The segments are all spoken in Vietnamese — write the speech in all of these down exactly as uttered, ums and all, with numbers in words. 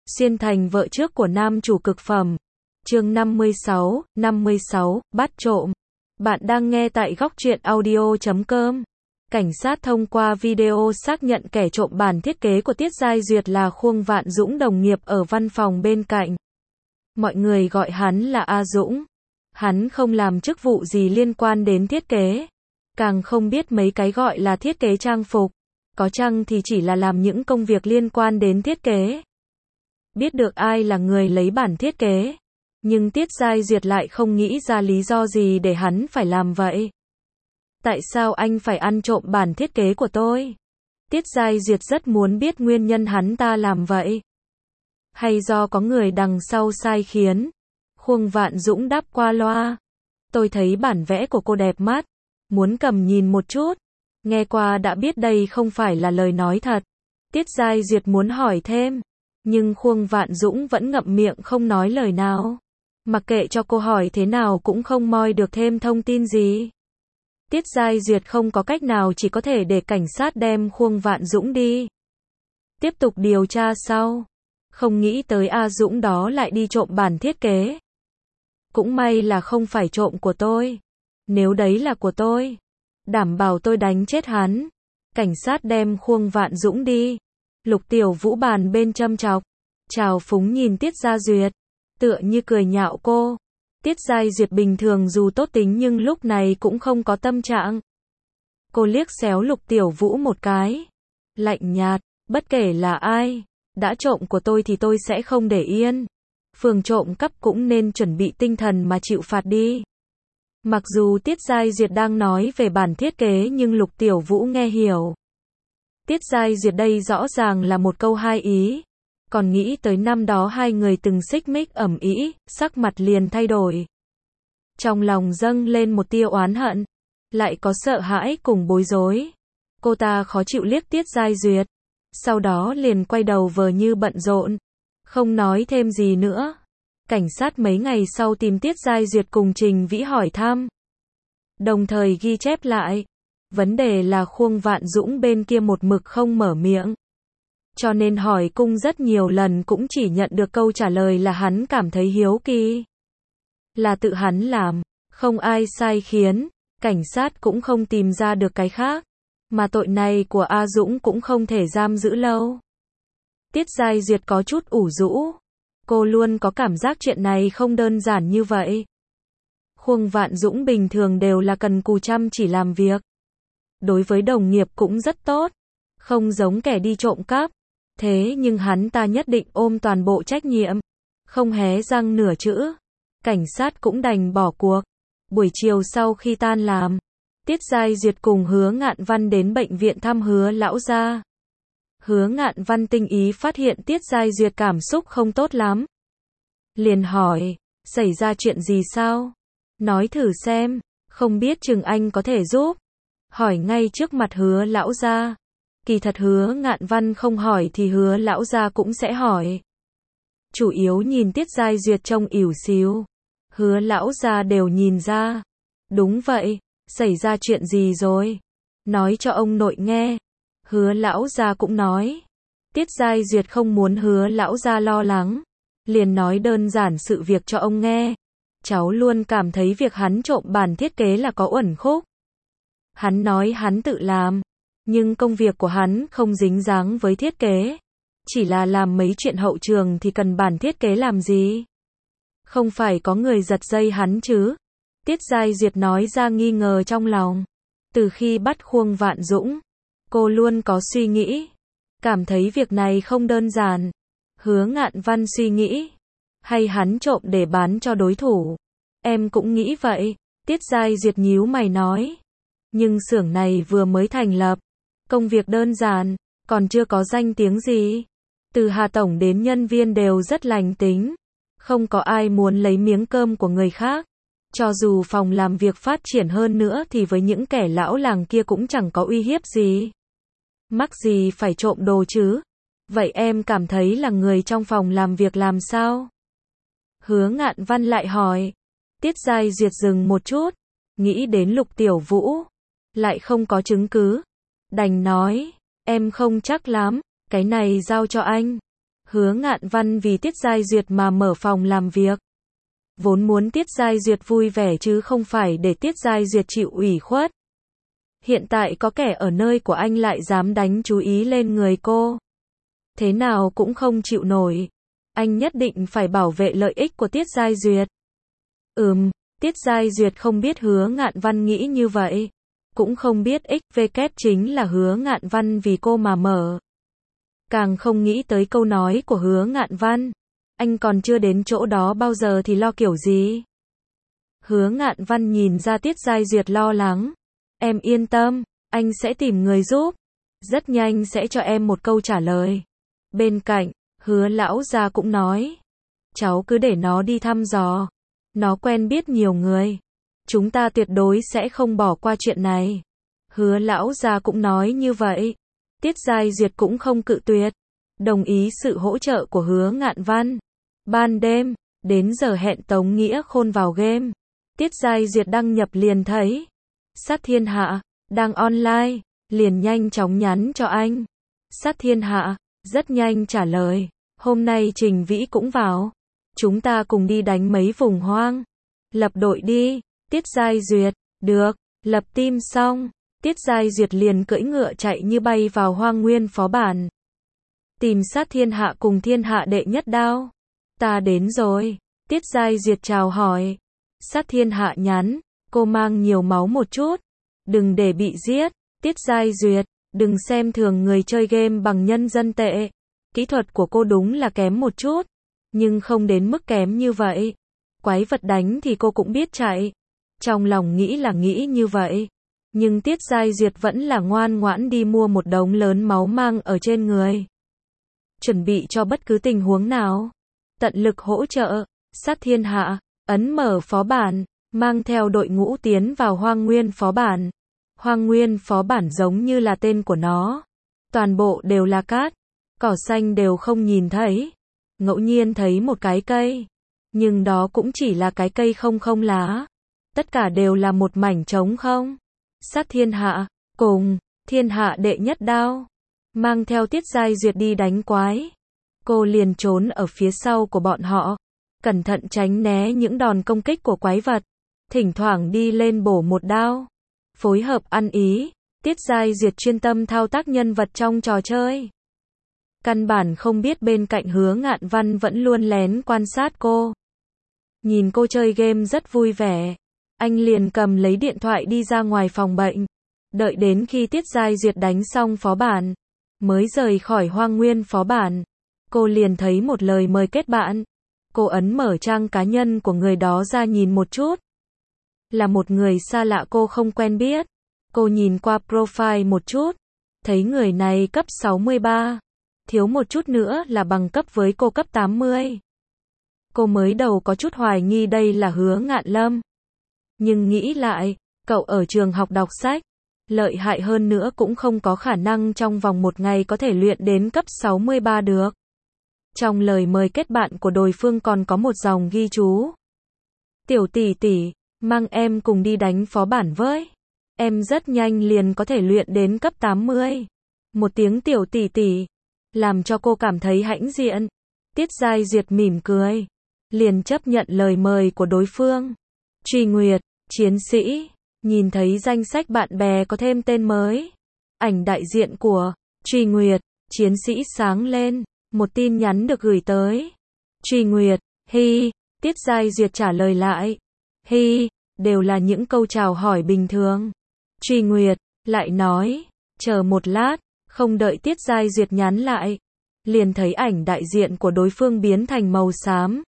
Xuyên thành vợ trước của nam chủ cực phẩm. Chương năm mươi sáu, năm mươi sáu, bắt trộm. Bạn đang nghe tại góc truyện audio chấm com. Cảnh sát thông qua video xác nhận kẻ trộm bản thiết kế của Tiết Giai Duyệt là Khuông Vạn Dũng, đồng nghiệp ở văn phòng bên cạnh. Mọi người gọi hắn là A Dũng. Hắn không làm chức vụ gì liên quan đến thiết kế, càng không biết mấy cái gọi là thiết kế trang phục, có chăng thì chỉ là làm những công việc liên quan đến thiết kế. Biết được ai là người lấy bản thiết kế, nhưng Tiết Giai Duyệt lại không nghĩ ra lý do gì để hắn phải làm vậy. Tại sao anh phải ăn trộm bản thiết kế của tôi? Tiết Giai Duyệt rất muốn biết nguyên nhân hắn ta làm vậy. Hay do có người đằng sau sai khiến? Khuông Vạn Dũng đáp qua loa. Tôi thấy bản vẽ của cô đẹp mắt, muốn cầm nhìn một chút. Nghe qua đã biết đây không phải là lời nói thật. Tiết Giai Duyệt muốn hỏi thêm, nhưng Khuông Vạn Dũng vẫn ngậm miệng không nói lời nào. Mặc kệ cho cô hỏi thế nào cũng không moi được thêm thông tin gì. Tiết Giai Duyệt không có cách nào, chỉ có thể để cảnh sát đem Khuông Vạn Dũng đi tiếp tục điều tra sau. Không nghĩ tới A Dũng đó lại đi trộm bản thiết kế. Cũng may là không phải trộm của tôi. Nếu đấy là của tôi, đảm bảo tôi đánh chết hắn. Cảnh sát đem Khuông Vạn Dũng đi. Lục Tiểu Vũ bàn bên châm chọc, trào phúng nhìn Tiết Giai Duyệt, tựa như cười nhạo cô. Tiết Giai Duyệt bình thường dù tốt tính nhưng lúc này cũng không có tâm trạng. Cô liếc xéo Lục Tiểu Vũ một cái, lạnh nhạt, bất kể là ai, đã trộm của tôi thì tôi sẽ không để yên. Phường trộm cắp cũng nên chuẩn bị tinh thần mà chịu phạt đi. Mặc dù Tiết Giai Duyệt đang nói về bản thiết kế nhưng Lục Tiểu Vũ nghe hiểu. Tiết Giai Duyệt đây rõ ràng là một câu hai ý. Còn nghĩ tới năm đó hai người từng xích mích ầm ĩ, sắc mặt liền thay đổi. Trong lòng dâng lên một tia oán hận, lại có sợ hãi cùng bối rối. Cô ta khó chịu liếc Tiết Giai Duyệt, sau đó liền quay đầu vờ như bận rộn, không nói thêm gì nữa. Cảnh sát mấy ngày sau tìm Tiết Giai Duyệt cùng Trình Vĩ hỏi thăm, đồng thời ghi chép lại. Vấn đề là Khuông Vạn Dũng bên kia một mực không mở miệng, cho nên hỏi cung rất nhiều lần cũng chỉ nhận được câu trả lời là hắn cảm thấy hiếu kỳ, là tự hắn làm, không ai sai khiến. Cảnh sát cũng không tìm ra được cái khác, mà tội này của A Dũng cũng không thể giam giữ lâu. Tiết Giai Duyệt có chút ủ rũ. Cô luôn có cảm giác chuyện này không đơn giản như vậy. Khuông Vạn Dũng bình thường đều là cần cù chăm chỉ làm việc, đối với đồng nghiệp cũng rất tốt, không giống kẻ đi trộm cắp. Thế nhưng hắn ta nhất định ôm toàn bộ trách nhiệm, không hé răng nửa chữ. Cảnh sát cũng đành bỏ cuộc. Buổi chiều sau khi tan làm, Tiết Giai Duyệt cùng Hứa Ngạn Văn đến bệnh viện thăm Hứa lão gia. Hứa Ngạn Văn tinh ý phát hiện Tiết Giai Duyệt cảm xúc không tốt lắm, liền hỏi, xảy ra chuyện gì sao? Nói thử xem, không biết chừng anh có thể giúp. Hỏi ngay trước mặt Hứa lão gia. Kỳ thật Hứa Ngạn Văn không hỏi thì Hứa lão gia cũng sẽ hỏi. Chủ yếu nhìn Tiết Giai Duyệt trông ỉu xìu, Hứa lão gia đều nhìn ra. Đúng vậy, xảy ra chuyện gì rồi? Nói cho ông nội nghe. Hứa lão gia cũng nói. Tiết Giai Duyệt không muốn Hứa lão gia lo lắng, liền nói đơn giản sự việc cho ông nghe. Cháu luôn cảm thấy việc hắn trộm bản thiết kế là có uẩn khúc. Hắn nói hắn tự làm, nhưng công việc của hắn không dính dáng với thiết kế, chỉ là làm mấy chuyện hậu trường thì cần bản thiết kế làm gì? Không phải có người giật dây hắn chứ? Tiết Giai Duyệt nói ra nghi ngờ trong lòng. Từ khi bắt Khuông Vạn Dũng, cô luôn có suy nghĩ, cảm thấy việc này không đơn giản. Hứa Ngạn Văn suy nghĩ, hay hắn trộm để bán cho đối thủ? Em cũng nghĩ vậy. Tiết Giai Duyệt nhíu mày nói. Nhưng xưởng này vừa mới thành lập, công việc đơn giản, còn chưa có danh tiếng gì. Từ Hà Tổng đến nhân viên đều rất lành tính, không có ai muốn lấy miếng cơm của người khác. Cho dù phòng làm việc phát triển hơn nữa thì với những kẻ lão làng kia cũng chẳng có uy hiếp gì. Mắc gì phải trộm đồ chứ? Vậy em cảm thấy là người trong phòng làm việc làm sao? Hứa Ngạn Văn lại hỏi. Tiết Giai Duyệt dừng một chút, nghĩ đến Lục Tiểu Vũ, lại không có chứng cứ, đành nói, em không chắc lắm, cái này giao cho anh. Hứa Ngạn Văn vì Tiết Giai Duyệt mà mở phòng làm việc. Vốn muốn Tiết Giai Duyệt vui vẻ chứ không phải để Tiết Giai Duyệt chịu ủy khuất. Hiện tại có kẻ ở nơi của anh lại dám đánh chú ý lên người cô. Thế nào cũng không chịu nổi. Anh nhất định phải bảo vệ lợi ích của Tiết Giai Duyệt. Ừm, Tiết Giai Duyệt không biết Hứa Ngạn Văn nghĩ như vậy. Cũng không biết ích vê kép chính là Hứa Ngạn Văn vì cô mà mở. Càng không nghĩ tới câu nói của Hứa Ngạn Văn. Anh còn chưa đến chỗ đó bao giờ thì lo kiểu gì? Hứa Ngạn Văn nhìn ra Tiết Giai Duyệt lo lắng. Em yên tâm, anh sẽ tìm người giúp. Rất nhanh sẽ cho em một câu trả lời. Bên cạnh, Hứa lão gia cũng nói. Cháu cứ để nó đi thăm dò. Nó quen biết nhiều người. Chúng ta tuyệt đối sẽ không bỏ qua chuyện này. Hứa lão gia cũng nói như vậy. Tiết Giai Duyệt cũng không cự tuyệt. Đồng ý sự hỗ trợ của Hứa Ngạn Văn. Ban đêm, đến giờ hẹn Tống Nghĩa Khôn vào game. Tiết Giai Duyệt đăng nhập liền thấy. Sát Thiên Hạ, đang online, liền nhanh chóng nhắn cho anh. Sát Thiên Hạ, rất nhanh trả lời. Hôm nay Trình Vĩ cũng vào. Chúng ta cùng đi đánh mấy vùng hoang. Lập đội đi. Tiết Giai Duyệt, được, lập team xong. Tiết Giai Duyệt liền cưỡi ngựa chạy như bay vào Hoang Nguyên phó bản. Tìm Sát Thiên Hạ cùng Thiên Hạ đệ nhất đao. Ta đến rồi. Tiết Giai Duyệt chào hỏi. Sát Thiên Hạ nhắn, cô mang nhiều máu một chút. Đừng để bị giết. Tiết Giai Duyệt, đừng xem thường người chơi game bằng nhân dân tệ. Kỹ thuật của cô đúng là kém một chút. Nhưng không đến mức kém như vậy. Quái vật đánh thì cô cũng biết chạy. Trong lòng nghĩ là nghĩ như vậy. Nhưng Tiết Giai Duyệt vẫn là ngoan ngoãn đi mua một đống lớn máu mang ở trên người. Chuẩn bị cho bất cứ tình huống nào. Tận lực hỗ trợ. Sát Thiên Hạ, ấn mở phó bản, mang theo đội ngũ tiến vào Hoang Nguyên phó bản. Hoang Nguyên phó bản giống như là tên của nó. Toàn bộ đều là cát. Cỏ xanh đều không nhìn thấy. Ngẫu nhiên thấy một cái cây. Nhưng đó cũng chỉ là cái cây không không lá. Tất cả đều là một mảnh trống không. Sát Thiên Hạ, cùng, Thiên Hạ đệ nhất đao. Mang theo Tiết Giai Duyệt đi đánh quái. Cô liền trốn ở phía sau của bọn họ. Cẩn thận tránh né những đòn công kích của quái vật. Thỉnh thoảng đi lên bổ một đao. Phối hợp ăn ý. Tiết Giai Duyệt chuyên tâm thao tác nhân vật trong trò chơi. Căn bản không biết bên cạnh Hứa Ngạn Văn vẫn luôn lén quan sát cô. Nhìn cô chơi game rất vui vẻ. Anh liền cầm lấy điện thoại đi ra ngoài phòng bệnh. Đợi đến khi Tiết Giai Duyệt đánh xong phó bản. Mới rời khỏi Hoang Nguyên phó bản. Cô liền thấy một lời mời kết bạn. Cô ấn mở trang cá nhân của người đó ra nhìn một chút. Là một người xa lạ cô không quen biết. Cô nhìn qua profile một chút. Thấy người này cấp sáu mươi ba. Thiếu một chút nữa là bằng cấp với cô cấp tám mươi. Cô mới đầu có chút hoài nghi đây là Hứa Ngạn Lâm. Nhưng nghĩ lại, cậu ở trường học đọc sách. Lợi hại hơn nữa cũng không có khả năng trong vòng một ngày có thể luyện đến cấp sáu mươi ba được. Trong lời mời kết bạn của đối phương còn có một dòng ghi chú. Tiểu tỷ tỷ, mang em cùng đi đánh phó bản với. Em rất nhanh liền có thể luyện đến cấp tám mươi. Một tiếng tiểu tỷ tỷ. Làm cho cô cảm thấy hãnh diện. Tiết Giai Duyệt mỉm cười. Liền chấp nhận lời mời của đối phương. Truy Nguyệt, chiến sĩ. Nhìn thấy danh sách bạn bè có thêm tên mới. Ảnh đại diện của Truy Nguyệt, chiến sĩ sáng lên. Một tin nhắn được gửi tới. Truy Nguyệt, hi. Tiết Giai Duyệt trả lời lại. Hi, đều là những câu chào hỏi bình thường. Truy Nguyệt, lại nói. Chờ một lát. Không đợi Tiết Giai Duyệt nhắn lại. Liền thấy ảnh đại diện của đối phương biến thành màu xám.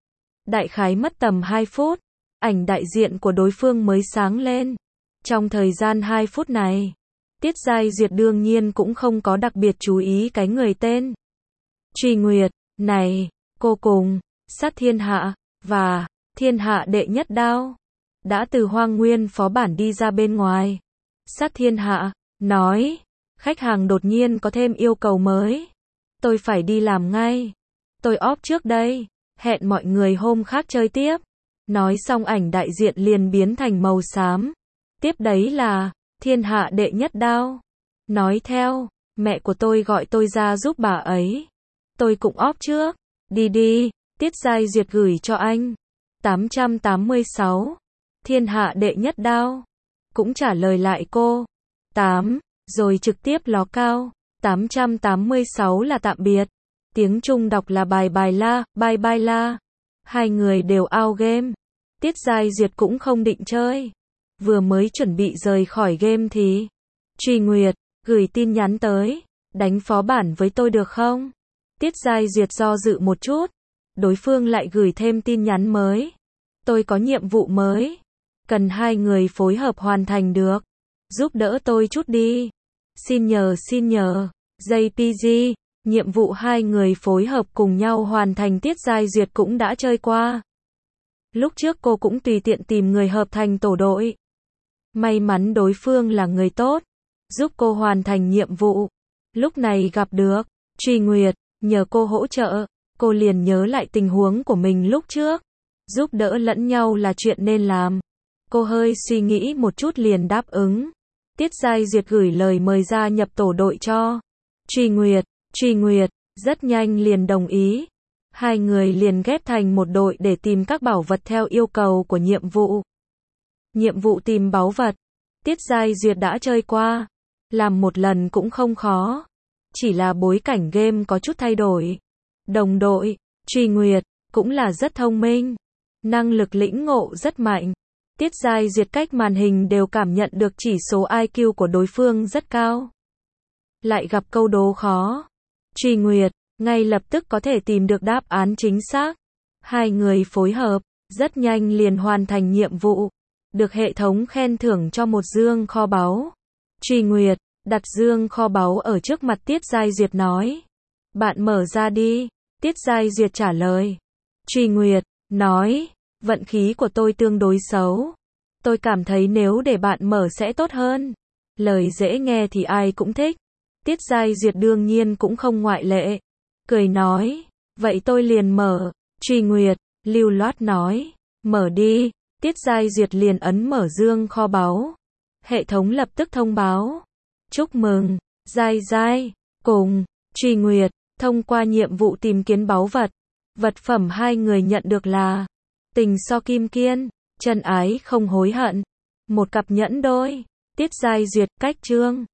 Đại khái mất tầm hai phút. Ảnh đại diện của đối phương mới sáng lên. Trong thời gian hai phút này. Tiết Giai Duyệt đương nhiên cũng không có đặc biệt chú ý cái người tên. Truy Nguyệt, này, cô cùng, Sát Thiên Hạ, và, Thiên Hạ đệ nhất đao. Đã từ Hoang Nguyên phó bản đi ra bên ngoài. Sát Thiên Hạ, nói. Khách hàng đột nhiên có thêm yêu cầu mới. Tôi phải đi làm ngay. Tôi off trước đây. Hẹn mọi người hôm khác chơi tiếp. Nói xong ảnh đại diện liền biến thành màu xám. Tiếp đấy là, Thiên Hạ đệ nhất đao. Nói theo, mẹ của tôi gọi tôi ra giúp bà ấy. tôi cũng off trước. Đi đi, Tiết Giai Duyệt gửi cho anh. tám trăm tám mươi sáu. Thiên hạ đệ nhất đao. Cũng trả lời lại cô. tám. Rồi trực tiếp ló cao. tám trăm tám mươi sáu là tạm biệt. Tiếng Trung đọc là bài bài la, bye bye la. Hai người đều out game. Tiết Giai Duyệt cũng không định chơi. Vừa mới chuẩn bị rời khỏi game thì Truy Nguyệt gửi tin nhắn tới. Đánh phó bản với tôi được không? Tiết Giai Duyệt do dự một chút. Đối phương lại gửi thêm tin nhắn mới. Tôi có nhiệm vụ mới. Cần hai người phối hợp hoàn thành được. Giúp đỡ tôi chút đi. Xin nhờ xin nhờ. gi pê giê. Nhiệm vụ hai người phối hợp cùng nhau hoàn thành Tiết Giai Duyệt cũng đã chơi qua. Lúc trước cô cũng tùy tiện tìm người hợp thành tổ đội. May mắn đối phương là người tốt. Giúp cô hoàn thành nhiệm vụ. Lúc này gặp được Truy Nguyệt, nhờ cô hỗ trợ. Cô liền nhớ lại tình huống của mình lúc trước. Giúp đỡ lẫn nhau là chuyện nên làm. Cô hơi suy nghĩ một chút liền đáp ứng. Tiết Giai Duyệt gửi lời mời gia nhập tổ đội cho Truy Nguyệt. Truy Nguyệt rất nhanh liền đồng ý. Hai người liền ghép thành một đội để tìm các bảo vật theo yêu cầu của nhiệm vụ. Nhiệm vụ tìm báu vật. Tiết Giai Duyệt đã chơi qua. Làm một lần cũng không khó. Chỉ là bối cảnh game có chút thay đổi. Đồng đội, Truy Nguyệt, cũng là rất thông minh. Năng lực lĩnh ngộ rất mạnh. Tiết Giai Duyệt cách màn hình đều cảm nhận được chỉ số i kiu của đối phương rất cao. Lại gặp câu đố khó. Truy Nguyệt, ngay lập tức có thể tìm được đáp án chính xác. Hai người phối hợp, rất nhanh liền hoàn thành nhiệm vụ. Được hệ thống khen thưởng cho một dương kho báu. Truy Nguyệt, đặt dương kho báu ở trước mặt Tiết Giai Duyệt nói. Bạn mở ra đi. Tiết Giai Duyệt trả lời. Truy Nguyệt, nói. Vận khí của tôi tương đối xấu. Tôi cảm thấy nếu để bạn mở sẽ tốt hơn. Lời dễ nghe thì ai cũng thích. Tiết Giai Duyệt đương nhiên cũng không ngoại lệ. Cười nói. Vậy tôi liền mở. Truy Nguyệt, lưu loát nói. Mở đi. Tiết Giai Duyệt liền ấn mở dương kho báu. Hệ thống lập tức thông báo. Chúc mừng, Giai Giai, cùng Truy Nguyệt, thông qua nhiệm vụ tìm kiếm báu vật. Vật phẩm hai người nhận được là Tình so kim kiên, chân ái không hối hận. Một cặp nhẫn đôi. Tiết Giai Duyệt, cách chương